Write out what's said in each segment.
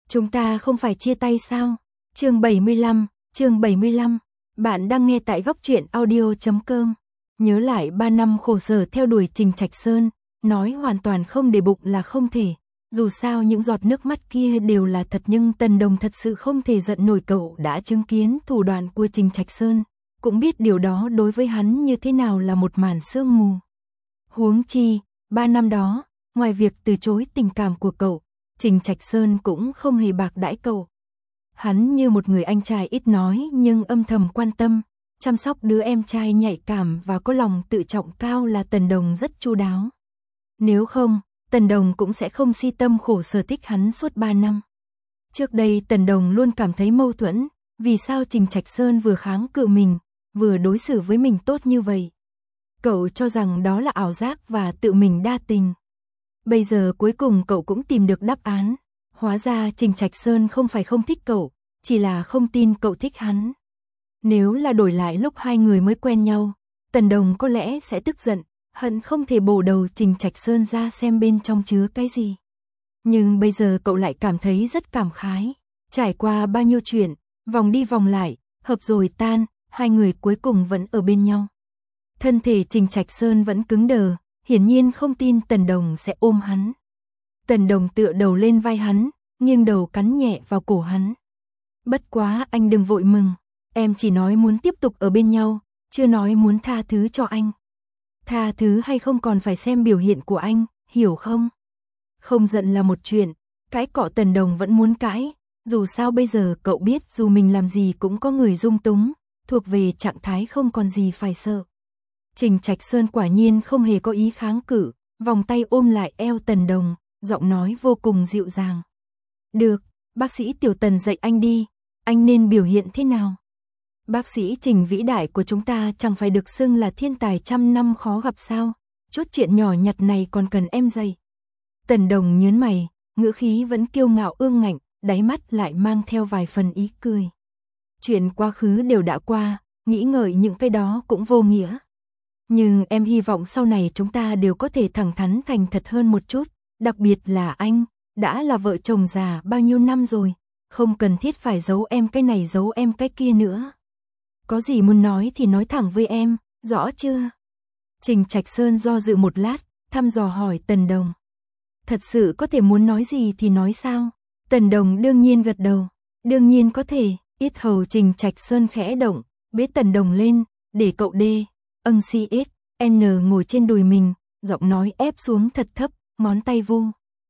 Chúng ta không phải chia tay sao? Chương 75, bạn đang nghe tại góc truyện audio.com. Nhớ lại 3 năm khổ sở theo đuổi Trình Trạch Sơn, nói hoàn toàn không để bụng là không thể. Dù sao những giọt nước mắt kia đều là thật, nhưng Tần Đồng thật sự không thể giận nổi. Cậu đã chứng kiến thủ đoạn của Trình Trạch Sơn, cũng biết điều đó đối với hắn như thế nào là một màn sương mù. Huống chi, 3 năm đó, ngoài việc từ chối tình cảm của cậu, Trình Trạch Sơn cũng không hề bạc đãi cậu. Hắn như một người anh trai ít nói nhưng âm thầm quan tâm, chăm sóc đứa em trai nhạy cảm và có lòng tự trọng cao là Tần Đồng rất chu đáo. Nếu không, Tần Đồng cũng sẽ không si tâm khổ sở thích hắn suốt 3 năm. Trước đây Tần Đồng luôn cảm thấy mâu thuẫn, vì sao Trình Trạch Sơn vừa kháng cự mình, vừa đối xử với mình tốt như vậy. Cậu cho rằng đó là ảo giác và tự mình đa tình. Bây giờ cuối cùng cậu cũng tìm được đáp án. Hóa ra Trình Trạch Sơn không phải không thích cậu, chỉ là không tin cậu thích hắn. Nếu là đổi lại lúc hai người mới quen nhau, Tần Đồng có lẽ sẽ tức giận, hận không thể bổ đầu Trình Trạch Sơn ra xem bên trong chứa cái gì. Nhưng bây giờ cậu lại cảm thấy rất cảm khái. Trải qua bao nhiêu chuyện, vòng đi vòng lại, hợp rồi tan, hai người cuối cùng vẫn ở bên nhau. Thân thể Trình Trạch Sơn vẫn cứng đờ, hiển nhiên không tin Tần Đồng sẽ ôm hắn. Tần Đồng tựa đầu lên vai hắn, nghiêng đầu cắn nhẹ vào cổ hắn. Bất quá anh đừng vội mừng, em chỉ nói muốn tiếp tục ở bên nhau, chưa nói muốn tha thứ cho anh. Tha thứ hay không còn phải xem biểu hiện của anh, hiểu không? Không giận là một chuyện, cãi cọ Tần Đồng vẫn muốn cãi, dù sao bây giờ cậu biết dù mình làm gì cũng có người dung túng, thuộc về trạng thái không còn gì phải sợ. Trình Trạch Sơn quả nhiên không hề có ý kháng cự, vòng tay ôm lại eo Tần Đồng, giọng nói vô cùng dịu dàng. Được, bác sĩ Tiểu Tần dạy anh đi, anh nên biểu hiện thế nào? Bác sĩ Trình vĩ đại của chúng ta chẳng phải được xưng là thiên tài trăm năm khó gặp sao? Chút chuyện nhỏ nhặt này còn cần em dạy. Tần Đồng nhớn mày, ngữ khí vẫn kiêu ngạo ương ngạnh, đáy mắt lại mang theo vài phần ý cười. Chuyện quá khứ đều đã qua, nghĩ ngợi những cái đó cũng vô nghĩa. Nhưng em hy vọng sau này chúng ta đều có thể thẳng thắn thành thật hơn một chút, đặc biệt là anh, đã là vợ chồng già bao nhiêu năm rồi, không cần thiết phải giấu em cái này giấu em cái kia nữa. Có gì muốn nói thì nói thẳng với em, rõ chưa? Trình Trạch Sơn do dự một lát, thăm dò hỏi Tần Đồng. Thật sự có thể muốn nói gì thì nói sao? Tần Đồng đương nhiên gật đầu, đương nhiên có thể. Yết hầu Trình Trạch Sơn khẽ động, bế Tần Đồng lên, để cậu DNCSN ngồi trên đùi mình, giọng nói ép xuống thật thấp, ngón tay vu.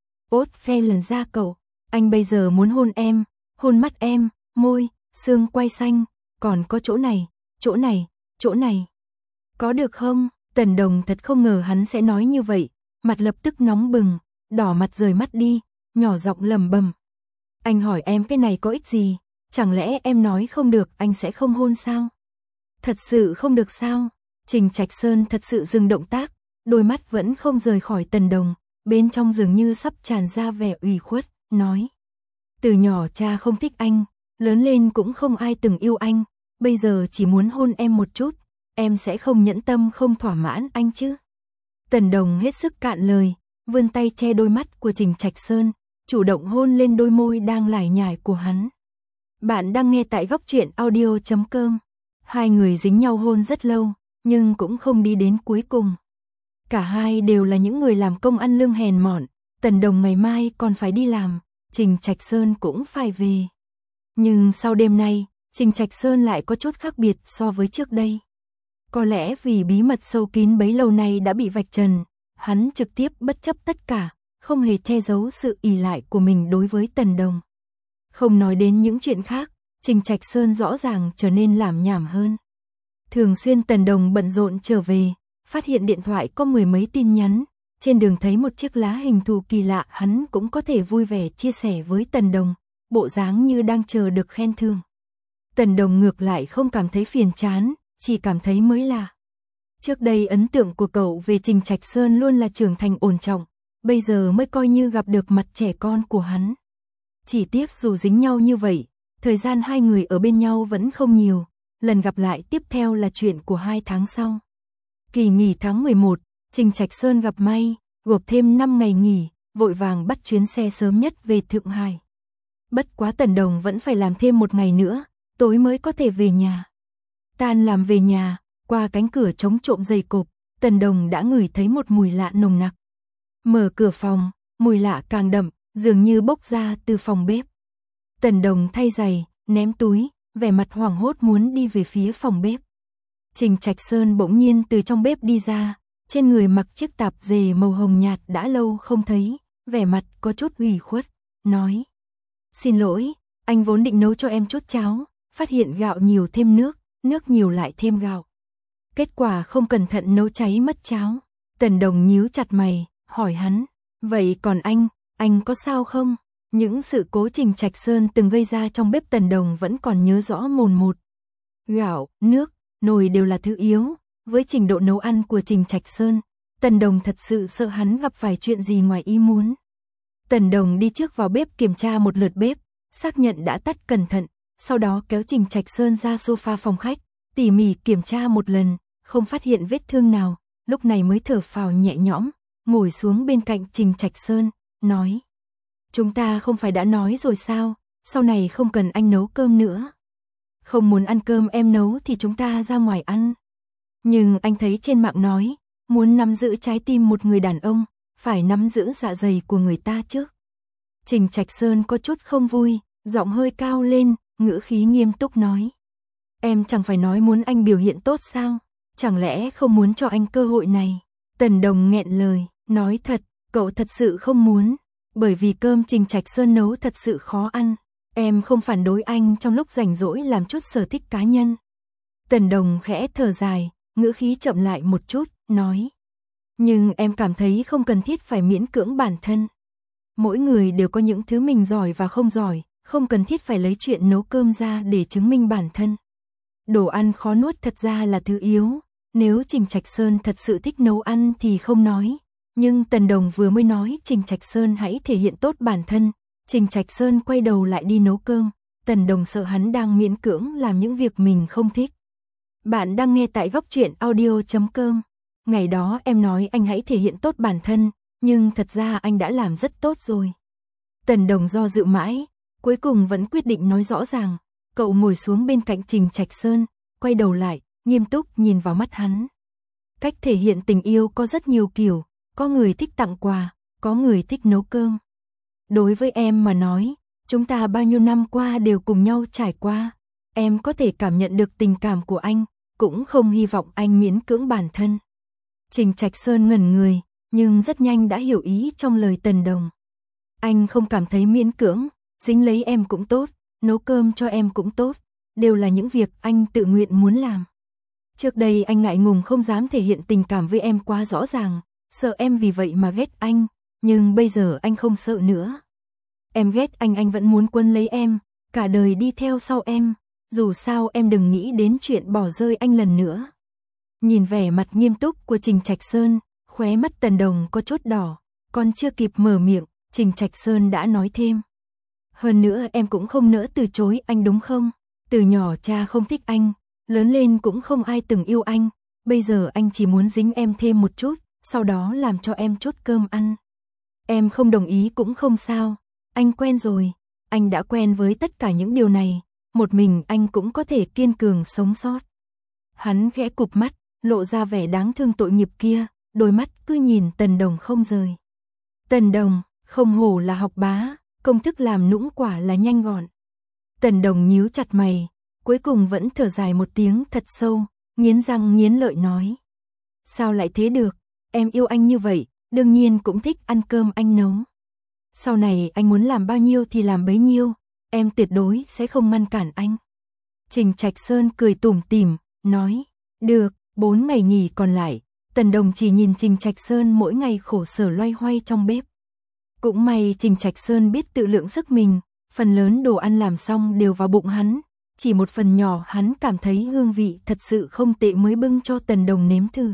Ốt phe lần ra cậu, anh bây giờ muốn hôn em, hôn mắt em, môi, xương quai xanh, còn có chỗ này, chỗ này, chỗ này. Có được không? Tần Đồng thật không ngờ hắn sẽ nói như vậy, mặt lập tức nóng bừng, đỏ mặt rời mắt đi, nhỏ giọng lẩm bẩm. Anh hỏi em cái này có ích gì? Chẳng lẽ em nói không được anh sẽ không hôn sao? Thật sự không được sao? Trình Trạch Sơn thật sự dừng động tác, đôi mắt vẫn không rời khỏi Tần Đồng, bên trong dường như sắp tràn ra vẻ ủy khuất, nói. Từ nhỏ cha không thích anh, lớn lên cũng không ai từng yêu anh, bây giờ chỉ muốn hôn em một chút, em sẽ không nhẫn tâm không thỏa mãn anh chứ? Tần Đồng hết sức cạn lời, vươn tay che đôi mắt của Trình Trạch Sơn, chủ động hôn lên đôi môi đang lải nhải của hắn. Bạn đang nghe tại góc truyện audio.com. Hai người dính nhau hôn rất lâu, nhưng cũng không đi đến cuối cùng. Cả hai đều là những người làm công ăn lương hèn mọn, Tần Đồng ngày mai còn phải đi làm, Trình Trạch Sơn cũng phải về. Nhưng sau đêm nay, Trình Trạch Sơn lại có chút khác biệt so với trước đây. Có lẽ vì bí mật sâu kín bấy lâu nay đã bị vạch trần, hắn trực tiếp bất chấp tất cả, không hề che giấu sự ỷ lại của mình đối với Tần Đồng. Không nói đến những chuyện khác, Trình Trạch Sơn rõ ràng trở nên lảm nhảm hơn. Thường xuyên Tần Đồng bận rộn trở về, phát hiện điện thoại có mười mấy tin nhắn, trên đường thấy một chiếc lá hình thù kỳ lạ hắn cũng có thể vui vẻ chia sẻ với Tần Đồng, bộ dáng như đang chờ được khen thưởng. Tần Đồng ngược lại không cảm thấy phiền chán, chỉ cảm thấy mới lạ. Trước đây ấn tượng của cậu về Trình Trạch Sơn luôn là trưởng thành ổn trọng, bây giờ mới coi như gặp được mặt trẻ con của hắn. Chỉ tiếc dù dính nhau như vậy, thời gian hai người ở bên nhau vẫn không nhiều, lần gặp lại tiếp theo là chuyện của 2 tháng sau. Kỳ nghỉ tháng 11, Trình Trạch Sơn gặp may, gộp thêm 5 ngày nghỉ, vội vàng bắt chuyến xe sớm nhất về Thượng Hải. Bất quá Tần Đồng vẫn phải làm thêm một ngày nữa, tối mới có thể về nhà. Tan làm về nhà, qua cánh cửa chống trộm dày cộp, Tần Đồng đã ngửi thấy một mùi lạ nồng nặc. Mở cửa phòng, mùi lạ càng đậm, dường như bốc ra từ phòng bếp. Tần Đồng thay giày, ném túi, vẻ mặt hoảng hốt muốn đi về phía phòng bếp. Trình Trạch Sơn bỗng nhiên từ trong bếp đi ra, trên người mặc chiếc tạp dề màu hồng nhạt đã lâu không thấy, vẻ mặt có chút ủy khuất, nói: "Xin lỗi, anh vốn định nấu cho em chút cháo, phát hiện gạo nhiều thêm nước, nước nhiều lại thêm gạo. Kết quả không cẩn thận nấu cháy mất cháo." Tần Đồng nhíu chặt mày, hỏi hắn: "Vậy còn anh có sao không?" Những sự cố Trình Trạch Sơn từng gây ra trong bếp Tần Đồng vẫn còn nhớ rõ mồn một. Gạo, nước, nồi đều là thứ yếu, với trình độ nấu ăn của Trình Trạch Sơn, Tần Đồng thật sự sợ hắn gặp phải chuyện gì ngoài ý muốn. Tần Đồng đi trước vào bếp kiểm tra một lượt bếp, xác nhận đã tắt cẩn thận, sau đó kéo Trình Trạch Sơn ra sofa phòng khách, tỉ mỉ kiểm tra một lần, không phát hiện vết thương nào, lúc này mới thở phào nhẹ nhõm, ngồi xuống bên cạnh Trình Trạch Sơn, nói: "Chúng ta không phải đã nói rồi sao, sau này không cần anh nấu cơm nữa. Không muốn ăn cơm em nấu thì chúng ta ra ngoài ăn. Nhưng anh thấy trên mạng nói, muốn nắm giữ trái tim một người đàn ông, phải nắm giữ dạ dày của người ta trước." Trình Trạch Sơn có chút không vui, giọng hơi cao lên, ngữ khí nghiêm túc nói: "Em chẳng phải nói muốn anh biểu hiện tốt sao, chẳng lẽ không muốn cho anh cơ hội này?" Tần Đồng nghẹn lời, nói: "Thật, cậu thật sự không muốn, bởi vì cơm Trình Trạch Sơn nấu thật sự khó ăn. Em không phản đối anh trong lúc rảnh rỗi làm chút sở thích cá nhân." Tần Đồng khẽ thở dài, ngữ khí chậm lại một chút, nói: "Nhưng em cảm thấy không cần thiết phải miễn cưỡng bản thân. Mỗi người đều có những thứ mình giỏi và không giỏi, không cần thiết phải lấy chuyện nấu cơm ra để chứng minh bản thân. Đồ ăn khó nuốt thật ra là thứ yếu, nếu Trình Trạch Sơn thật sự thích nấu ăn thì không nói. Nhưng Tần Đồng vừa mới nói Trình Trạch Sơn hãy thể hiện tốt bản thân, Trình Trạch Sơn quay đầu lại đi nấu cơm, Tần Đồng sợ hắn đang miễn cưỡng làm những việc mình không thích." Bạn đang nghe tại góc truyện audio.com. Ngày đó em nói anh hãy thể hiện tốt bản thân, nhưng thật ra anh đã làm rất tốt rồi. Tần Đồng do dự mãi, cuối cùng vẫn quyết định nói rõ ràng. Cậu ngồi xuống bên cạnh Trình Trạch Sơn, quay đầu lại, nghiêm túc nhìn vào mắt hắn. Cách thể hiện tình yêu có rất nhiều kiểu, có người thích tặng quà, có người thích nấu cơm. Đối với em mà nói, chúng ta bao nhiêu năm qua đều cùng nhau trải qua, em có thể cảm nhận được tình cảm của anh, cũng không hy vọng anh miễn cưỡng bản thân." Trình Trạch Sơn ngẩn người, nhưng rất nhanh đã hiểu ý trong lời Tần Đồng. Anh không cảm thấy miễn cưỡng, dính lấy em cũng tốt, nấu cơm cho em cũng tốt, đều là những việc anh tự nguyện muốn làm. Trước đây anh ngại ngùng không dám thể hiện tình cảm với em quá rõ ràng, sợ em vì vậy mà ghét anh, nhưng bây giờ anh không sợ nữa. Em ghét anh vẫn muốn quấn lấy em, cả đời đi theo sau em, dù sao em đừng nghĩ đến chuyện bỏ rơi anh lần nữa. Nhìn vẻ mặt nghiêm túc của Trình Trạch Sơn, khóe mắt Tần Đồng có chút đỏ, còn chưa kịp mở miệng, Trình Trạch Sơn đã nói thêm: "Hơn nữa em cũng không nỡ từ chối anh đúng không? Từ nhỏ cha không thích anh, lớn lên cũng không ai từng yêu anh, bây giờ anh chỉ muốn dính em thêm một chút, sau đó làm cho em chút cơm ăn. Em không đồng ý cũng không sao, anh quen rồi, anh đã quen với tất cả những điều này, một mình anh cũng có thể kiên cường sống sót." Hắn khẽ cụp mắt, lộ ra vẻ đáng thương tội nghiệp kia, đôi mắt cứ nhìn Tần Đồng không rời. Tần Đồng, không hổ là học bá, công thức làm nũng quả là nhanh gọn. Tần Đồng nhíu chặt mày, cuối cùng vẫn thở dài một tiếng thật sâu, nghiến răng nghiến lợi nói: "Sao lại thế được, em yêu anh như vậy, đương nhiên cũng thích ăn cơm anh nấu. Sau này anh muốn làm bao nhiêu thì làm bấy nhiêu, em tuyệt đối sẽ không ngăn cản anh." Trình Trạch Sơn cười tủm tỉm, nói: "Được." 4 ngày nghỉ còn lại, Tần Đồng chỉ nhìn Trình Trạch Sơn mỗi ngày khổ sở loay hoay trong bếp. Cũng may Trình Trạch Sơn biết tự lượng sức mình, phần lớn đồ ăn làm xong đều vào bụng hắn, chỉ một phần nhỏ hắn cảm thấy hương vị thật sự không tệ mới bưng cho Tần Đồng nếm thử.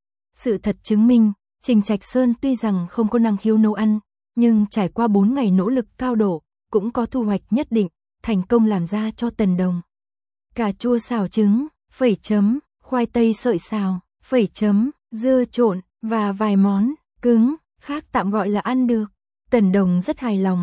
Sự thật chứng minh, Trình Trạch Sơn tuy rằng không có năng khiếu nấu ăn, nhưng trải qua 4 ngày nỗ lực cao độ, cũng có thu hoạch nhất định, thành công làm ra cho Tần Đồng cà chua xào trứng, phẩy chấm, khoai tây sợi xào, phẩy chấm, dưa trộn và vài món cứng khác tạm gọi là ăn được. Tần Đồng rất hài lòng,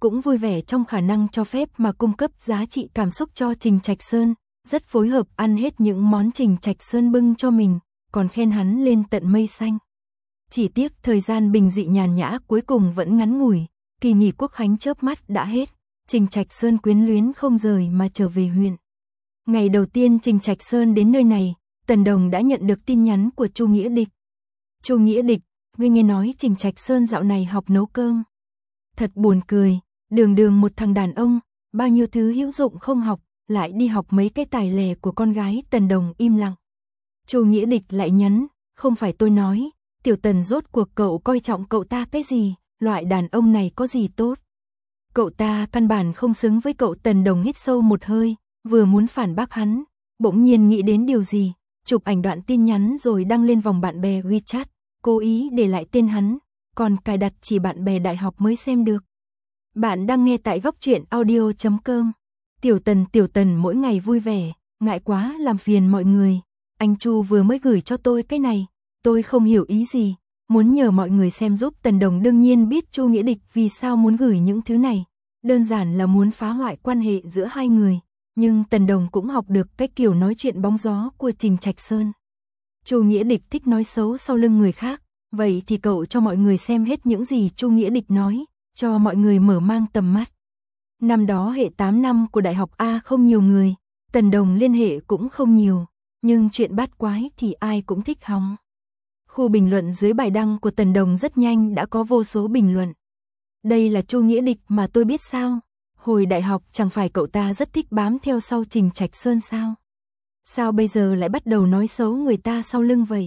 cũng vui vẻ trong khả năng cho phép mà cung cấp giá trị cảm xúc cho Trình Trạch Sơn, rất phối hợp ăn hết những món Trình Trạch Sơn bưng cho mình, còn khen hắn lên tận mây xanh. Chỉ tiếc thời gian bình dị nhàn nhã cuối cùng vẫn ngắn ngủi, kỳ nghỉ Quốc khánh chớp mắt đã hết, Trình Trạch Sơn quyến luyến không rời mà trở về huyện. Ngày đầu tiên Trình Trạch Sơn đến nơi này, Tần Đồng đã nhận được tin nhắn của Chu Nghĩa Địch. Chu Nghĩa Địch, ngươi nghe nói Trình Trạch Sơn dạo này học nấu cơm. Thật buồn cười, đường một thằng đàn ông, bao nhiêu thứ hữu dụng không học, lại đi học mấy cái tài lẻ của con gái. Tần Đồng im lặng. Chu Nghĩa Địch lại nhắn, không phải tôi nói, Tiểu Tần rốt cuộc cậu coi trọng cậu ta cái gì, loại đàn ông này có gì tốt. Cậu ta căn bản không xứng với cậu. Tần Đồng hít sâu một hơi, vừa muốn phản bác hắn, bỗng nhiên nghĩ đến điều gì, chụp ảnh đoạn tin nhắn rồi đăng lên vòng bạn bè WeChat, cố ý để lại tên hắn, còn cài đặt chỉ bạn bè đại học mới xem được. Bạn đang nghe tại góc truyện audio.com. Tiểu Tần mỗi ngày vui vẻ, ngại quá làm phiền mọi người. Anh Chu vừa mới gửi cho tôi cái này, tôi không hiểu ý gì, muốn nhờ mọi người xem giúp. Tần Đồng đương nhiên biết Chu Nghĩa Địch vì sao muốn gửi những thứ này, đơn giản là muốn phá hoại quan hệ giữa hai người, nhưng Tần Đồng cũng học được cái kiểu nói chuyện bóng gió của Trình Trạch Sơn. Chu Nghĩa Địch thích nói xấu sau lưng người khác, vậy thì cậu cho mọi người xem hết những gì Chu Nghĩa Địch nói, cho mọi người mở mang tầm mắt. Năm đó hệ 8 năm của Đại học A không nhiều người, Tần Đồng liên hệ cũng không nhiều, nhưng chuyện bát quái thì ai cũng thích hóng. Khu bình luận dưới bài đăng của Tần Đồng rất nhanh đã có vô số bình luận. Đây là Chu Nghĩa Địch mà tôi biết sao? Hồi đại học chẳng phải cậu ta rất thích bám theo sau Trình Trạch Sơn sao? Sao bây giờ lại bắt đầu nói xấu người ta sau lưng vậy?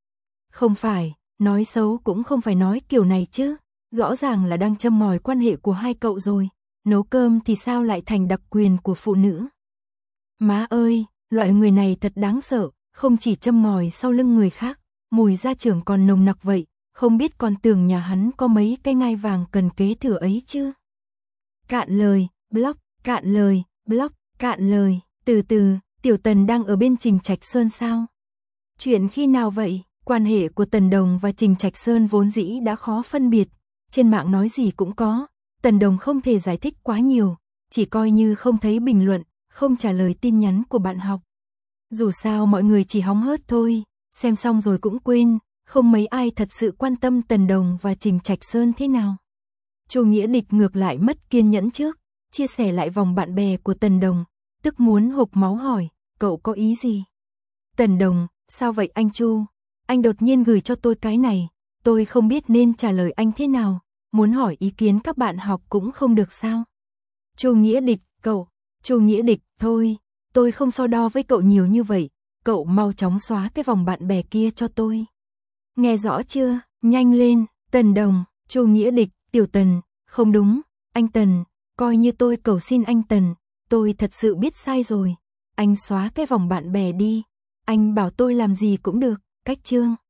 Không phải, nói xấu cũng không phải nói kiểu này chứ, rõ ràng là đang châm ngòi quan hệ của hai cậu rồi, nấu cơm thì sao lại thành đặc quyền của phụ nữ? Má ơi, loại người này thật đáng sợ, không chỉ châm ngòi sau lưng người khác, mùi gia trưởng còn nồng nặc vậy, không biết còn tưởng nhà hắn có mấy cái ngai vàng cần kế thừa ấy chứ. Cạn lời, block, cạn lời, block, cạn lời, từ từ, Tiểu Tần đang ở bên Trình Trạch Sơn sao? Chuyện khi nào vậy? Quan hệ của Tần Đồng và Trình Trạch Sơn vốn dĩ đã khó phân biệt, trên mạng nói gì cũng có, Tần Đồng không thể giải thích quá nhiều, chỉ coi như không thấy bình luận, không trả lời tin nhắn của bạn học. Dù sao mọi người chỉ hóng hớt thôi, xem xong rồi cũng quên, không mấy ai thật sự quan tâm Tần Đồng và Trình Trạch Sơn thế nào. Chu Nghĩa Địch ngược lại mất kiên nhẫn trước, chia sẻ lại vòng bạn bè của Tần Đồng, tức muốn hộc máu hỏi, cậu có ý gì? Tần Đồng, sao vậy anh Chu? Anh đột nhiên gửi cho tôi cái này, tôi không biết nên trả lời anh thế nào, muốn hỏi ý kiến các bạn học cũng không được sao? Chu Nghĩa Địch, Chu Nghĩa Địch, thôi, tôi không so đo với cậu nhiều như vậy, cậu mau chóng xóa cái vòng bạn bè kia cho tôi. Nghe rõ chưa, nhanh lên. Tần Đồng, Chu Nghĩa Địch, Tiểu Tần, không đúng, anh Tần, coi như tôi cầu xin anh Tần, tôi thật sự biết sai rồi, anh xóa cái vòng bạn bè đi, anh bảo tôi làm gì cũng được, cách chương.